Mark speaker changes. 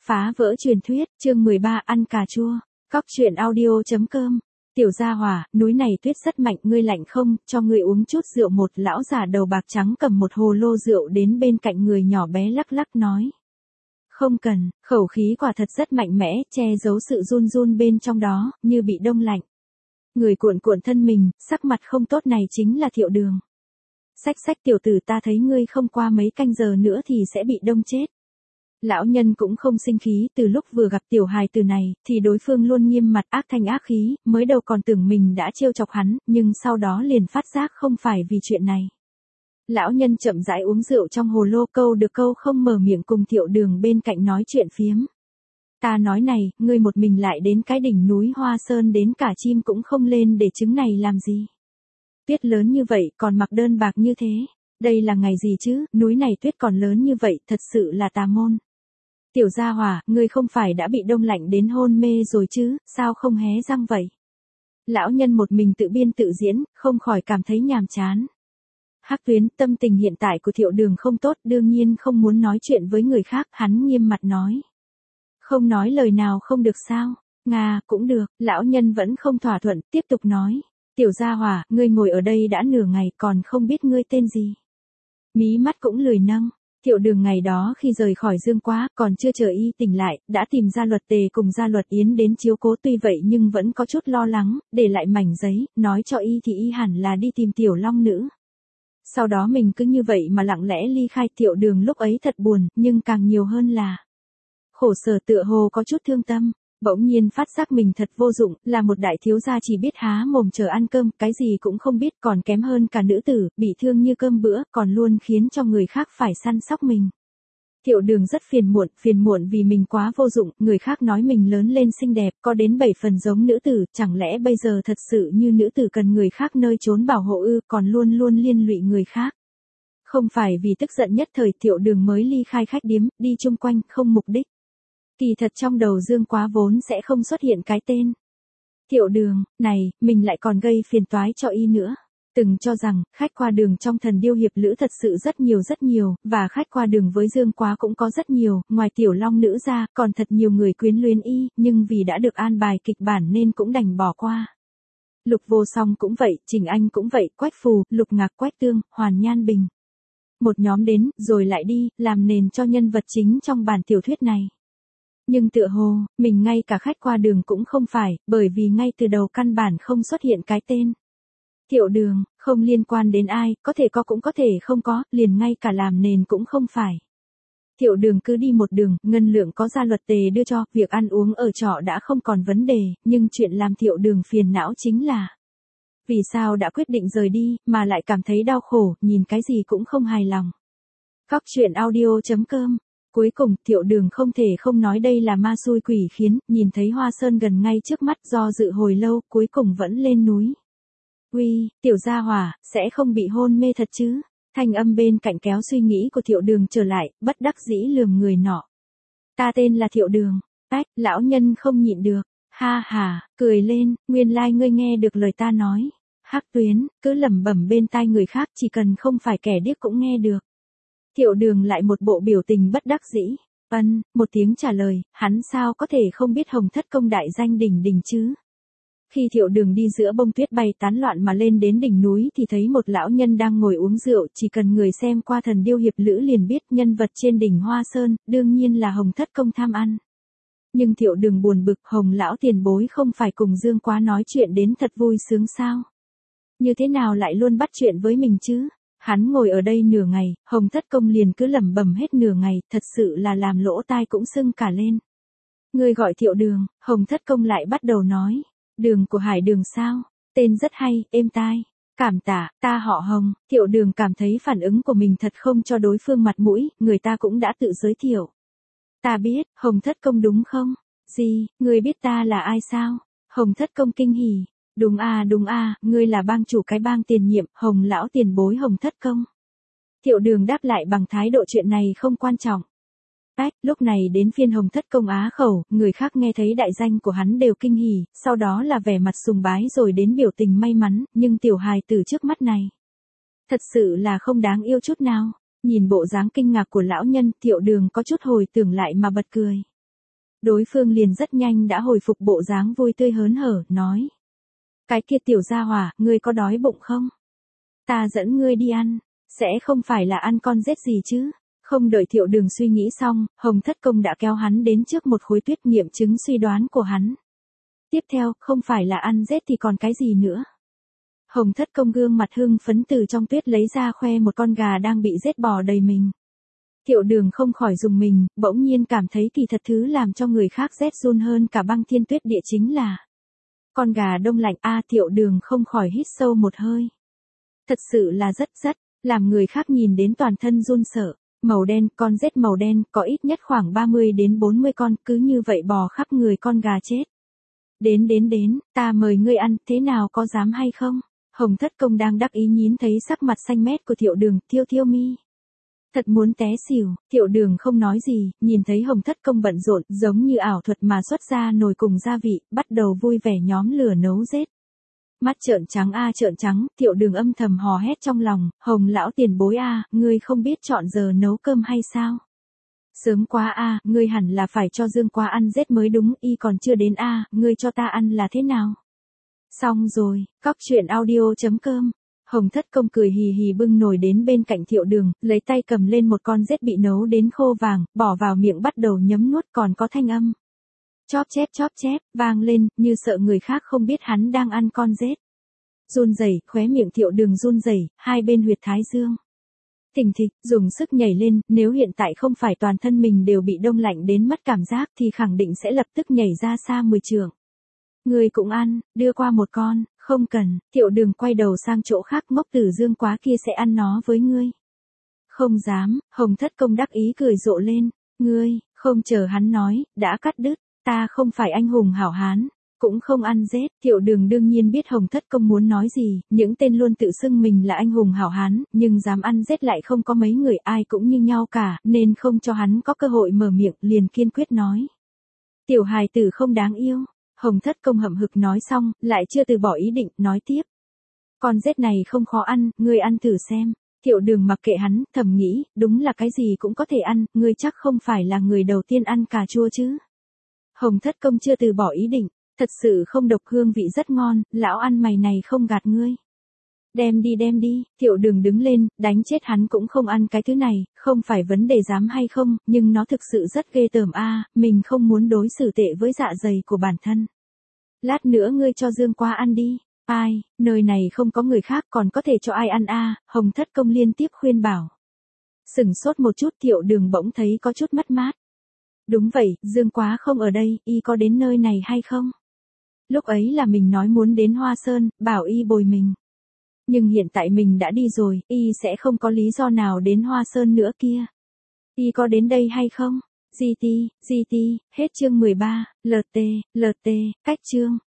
Speaker 1: Phá vỡ truyền thuyết, chương 13 ăn cà chua. Cóc truyện audio.com. Tiểu gia hỏa, núi này tuyết rất mạnh, ngươi lạnh không, cho ngươi uống chút rượu. Một lão già đầu bạc trắng cầm một hồ lô rượu đến bên cạnh người nhỏ bé lắc lắc nói. Không cần, khẩu khí quả thật rất mạnh mẽ, che giấu sự run run bên trong đó, như bị đông lạnh. Người cuộn cuộn thân mình, sắc mặt không tốt này chính là Thiệu Đường. Xách tiểu tử, ta thấy ngươi không qua mấy canh giờ nữa thì sẽ bị đông chết. Lão nhân cũng không sinh khí, từ lúc vừa gặp tiểu hài tử này, thì đối phương luôn nghiêm mặt ác thanh ác khí, mới đầu còn tưởng mình đã trêu chọc hắn, nhưng sau đó liền phát giác không phải vì chuyện này. Lão nhân chậm rãi uống rượu trong hồ lô, câu được câu không mở miệng, cùng Thiệu Đường bên cạnh nói chuyện phiếm. Ta nói này, ngươi một mình lại đến cái đỉnh núi Hoa Sơn, đến cả chim cũng không lên để trứng này làm gì. Tuyết lớn như vậy, còn mặc đơn bạc như thế. Đây là ngày gì chứ, núi này tuyết còn lớn như vậy, thật sự là tà môn. Tiểu gia hỏa, ngươi không phải đã bị đông lạnh đến hôn mê rồi chứ, sao không hé răng vậy? Lão nhân một mình tự biên tự diễn, không khỏi cảm thấy nhàm chán. Hắc Tuyến, tâm tình hiện tại của Thiệu Đường không tốt, đương nhiên không muốn nói chuyện với người khác, hắn nghiêm mặt nói. Không nói lời nào không được sao? Nga, cũng được, lão nhân vẫn không thỏa thuận, tiếp tục nói. Tiểu gia hỏa, ngươi ngồi ở đây đã nửa ngày còn không biết ngươi tên gì. Mí mắt cũng lười nâng. Thiệu Đường ngày đó khi rời khỏi Dương Quá, còn chưa chờ y tỉnh lại, đã tìm Gia Luật Tề cùng Gia Luật Yến đến chiếu cố, tuy vậy nhưng vẫn có chút lo lắng, để lại mảnh giấy, nói cho y thì y hẳn là đi tìm Tiểu Long Nữ. Sau đó mình cứ như vậy mà lặng lẽ ly khai. Thiệu Đường lúc ấy thật buồn, nhưng càng nhiều hơn là khổ sở, tựa hồ có chút thương tâm. Bỗng nhiên phát giác mình thật vô dụng, là một đại thiếu gia chỉ biết há mồm chờ ăn cơm, cái gì cũng không biết, còn kém hơn cả nữ tử, bị thương như cơm bữa, còn luôn khiến cho người khác phải săn sóc mình. Thiệu Đường rất phiền muộn vì mình quá vô dụng, người khác nói mình lớn lên xinh đẹp, có đến 7 phần giống nữ tử, chẳng lẽ bây giờ thật sự như nữ tử cần người khác nơi trốn bảo hộ ư, còn luôn luôn liên lụy người khác. Không phải vì tức giận nhất thời Thiệu Đường mới ly khai khách điếm, đi chung quanh, không mục đích. Kỳ thật trong đầu Dương Quá vốn sẽ không xuất hiện cái tên Thiệu Đường này, mình lại còn gây phiền toái cho y nữa. Từng cho rằng, khách qua đường trong Thần Điêu Hiệp Lữ thật sự rất nhiều, và khách qua đường với Dương Quá cũng có rất nhiều, ngoài Tiểu Long Nữ ra, còn thật nhiều người quyến luyến y, nhưng vì đã được an bài kịch bản nên cũng đành bỏ qua. Lục Vô Song cũng vậy, Trình Anh cũng vậy, Quách Phù, Lục Ngạc, Quách Tương, Hoàn Nhan Bình. Một nhóm đến, rồi lại đi, làm nền cho nhân vật chính trong bản tiểu thuyết này. Nhưng tựa hồ, mình ngay cả khách qua đường cũng không phải, bởi vì ngay từ đầu căn bản không xuất hiện cái tên Thiệu Đường, không liên quan đến ai, có thể có cũng có thể không có, liền ngay cả làm nền cũng không phải. Thiệu Đường cứ đi một đường, ngân lượng có Gia Luật Tề đưa cho, việc ăn uống ở trọ đã không còn vấn đề, nhưng chuyện làm Thiệu Đường phiền não chính là vì sao đã quyết định rời đi, mà lại cảm thấy đau khổ, nhìn cái gì cũng không hài lòng. Cóc truyện audio.com. Cuối cùng, Thiệu Đường không thể không nói đây là ma xui quỷ khiến, nhìn thấy Hoa Sơn gần ngay trước mắt, do dự hồi lâu, cuối cùng vẫn lên núi. Uy, tiểu gia hỏa, sẽ không bị hôn mê thật chứ? Thanh âm bên cạnh kéo suy nghĩ của Thiệu Đường trở lại, bất đắc dĩ lườm người nọ. Ta tên là Thiệu Đường. Lão nhân không nhịn được. Ha ha, cười lên, nguyên lai ngươi nghe được lời ta nói. Hắc Tuyến, cứ lẩm bẩm bên tai người khác, chỉ cần không phải kẻ điếc cũng nghe được. Thiệu Đường lại một bộ biểu tình bất đắc dĩ. Một tiếng trả lời, hắn sao có thể không biết Hồng Thất Công đại danh đỉnh đỉnh chứ? Khi Thiệu Đường đi giữa bông tuyết bay tán loạn mà lên đến đỉnh núi thì thấy một lão nhân đang ngồi uống rượu, chỉ cần người xem qua Thần Điêu Hiệp Lữ liền biết nhân vật trên đỉnh Hoa Sơn, đương nhiên là Hồng Thất Công tham ăn. Nhưng Thiệu Đường buồn bực, Hồng lão tiền bối không phải cùng Dương Quá nói chuyện đến thật vui sướng sao? Như thế nào lại luôn bắt chuyện với mình chứ? Hắn ngồi ở đây nửa ngày, Hồng Thất Công liền cứ lẩm bẩm hết nửa ngày, thật sự là làm lỗ tai cũng sưng cả lên. Ngươi gọi Thiệu Đường, Hồng Thất Công lại bắt đầu nói. Đường của Hải Đường sao? Tên rất hay, êm tai. Cảm tạ, ta họ Hồng. Thiệu Đường cảm thấy phản ứng của mình thật không cho đối phương mặt mũi, người ta cũng đã tự giới thiệu. Ta biết, Hồng Thất Công đúng không? Gì, ngươi biết ta là ai sao? Hồng Thất Công kinh hỉ. Đúng à, ngươi là bang chủ cái bang tiền nhiệm, Hồng lão tiền bối Hồng Thất Công. Thiệu Đường đáp lại bằng thái độ chuyện này không quan trọng. Lúc này đến phiên Hồng Thất Công á khẩu, người khác nghe thấy đại danh của hắn đều kinh hỉ, sau đó là vẻ mặt sùng bái rồi đến biểu tình may mắn, nhưng tiểu hài tử trước mắt này thật sự là không đáng yêu chút nào. Nhìn bộ dáng kinh ngạc của lão nhân, Thiệu Đường có chút hồi tưởng lại mà bật cười. Đối phương liền rất nhanh đã hồi phục bộ dáng vui tươi hớn hở, nói. Cái kia tiểu gia hỏa, ngươi có đói bụng không? Ta dẫn ngươi đi ăn, sẽ không phải là ăn con rết gì chứ? Không đợi Thiệu Đường suy nghĩ xong, Hồng Thất Công đã kéo hắn đến trước một khối tuyết nghiệm chứng suy đoán của hắn. Tiếp theo, không phải là ăn rết thì còn cái gì nữa? Hồng Thất Công gương mặt hưng phấn từ trong tuyết lấy ra khoe một con gà đang bị rết bò đầy mình. Thiệu Đường không khỏi dùng mình, bỗng nhiên cảm thấy kỳ thật thứ làm cho người khác rét run hơn cả băng thiên tuyết địa chính là con gà đông lạnh. Thiệu Đường không khỏi hít sâu một hơi. Thật sự là rất làm người khác nhìn đến toàn thân run sợ. Màu đen, con rết màu đen, có ít nhất khoảng 30 đến 40 con, cứ như vậy bò khắp người con gà chết. Đến, ta mời ngươi ăn, thế nào có dám hay không? Hồng Thất Công đang đắc ý nhín thấy sắc mặt xanh mét của Thiệu Đường, thiêu mi. Thật muốn té xỉu, Thiệu Đường không nói gì, nhìn thấy Hồng Thất Công bận rộn, giống như ảo thuật mà xuất ra nồi cùng gia vị, bắt đầu vui vẻ nhóm lửa nấu rết. Mắt trợn trắng, Thiệu Đường âm thầm hò hét trong lòng, Hồng lão tiền bối ngươi không biết chọn giờ nấu cơm hay sao? Sớm quá ngươi hẳn là phải cho Dương Quá ăn rết mới đúng, y còn chưa đến ngươi cho ta ăn là thế nào? Xong rồi, cóc truyện audio.com. Hồng Thất Công cười hì hì bưng nồi đến bên cạnh Thiệu Đường, lấy tay cầm lên một con rết bị nấu đến khô vàng, bỏ vào miệng bắt đầu nhấm nuốt, còn có thanh âm chóp chép, vang lên, như sợ người khác không biết hắn đang ăn con rết. Run rẩy, khóe miệng Thiệu Đường run rẩy, hai bên huyệt thái dương thình thịch, dùng sức nhảy lên, nếu hiện tại không phải toàn thân mình đều bị đông lạnh đến mất cảm giác thì khẳng định sẽ lập tức nhảy ra xa 10 trượng. Người cũng ăn, đưa qua một con, không cần. Thiệu Đường quay đầu sang chỗ khác, ngốc tử Dương Quá kia sẽ ăn nó với ngươi. Không dám. Hồng Thất Công đắc ý cười rộ lên. Ngươi, không chờ hắn nói, đã cắt đứt. Ta không phải anh hùng hảo hán, cũng không ăn rết. Thiệu Đường đương nhiên biết Hồng Thất Công muốn nói gì, những tên luôn tự xưng mình là anh hùng hảo hán, nhưng dám ăn rết lại không có mấy người, ai cũng như nhau cả, nên không cho hắn có cơ hội mở miệng, liền kiên quyết nói. Tiểu hài tử không đáng yêu. Hồng Thất Công hậm hực nói xong, lại chưa từ bỏ ý định, nói tiếp. Con rết này không khó ăn, ngươi ăn thử xem. Thiệu Đường mặc kệ hắn, thầm nghĩ, đúng là cái gì cũng có thể ăn, ngươi chắc không phải là người đầu tiên ăn cà chua chứ. Hồng Thất Công chưa từ bỏ ý định, thật sự không độc, hương vị rất ngon, lão ăn mày này không gạt ngươi. Đem đi, Thiệu Đường đứng lên, đánh chết hắn cũng không ăn cái thứ này, không phải vấn đề dám hay không, nhưng nó thực sự rất ghê tởm mình không muốn đối xử tệ với dạ dày của bản thân. Lát nữa ngươi cho Dương Quá ăn đi. Ai, nơi này không có người khác còn có thể cho ai ăn Hồng Thất Công liên tiếp khuyên bảo. Sửng sốt một chút, Thiệu Đường bỗng thấy có chút mất mát. Đúng vậy, Dương Quá không ở đây, y có đến nơi này hay không? Lúc ấy là mình nói muốn đến Hoa Sơn, bảo y bồi mình. Nhưng hiện tại mình đã đi rồi, y sẽ không có lý do nào đến Hoa Sơn nữa kia. Y có đến đây hay không? GT, hết chương 13, LT, cách chương.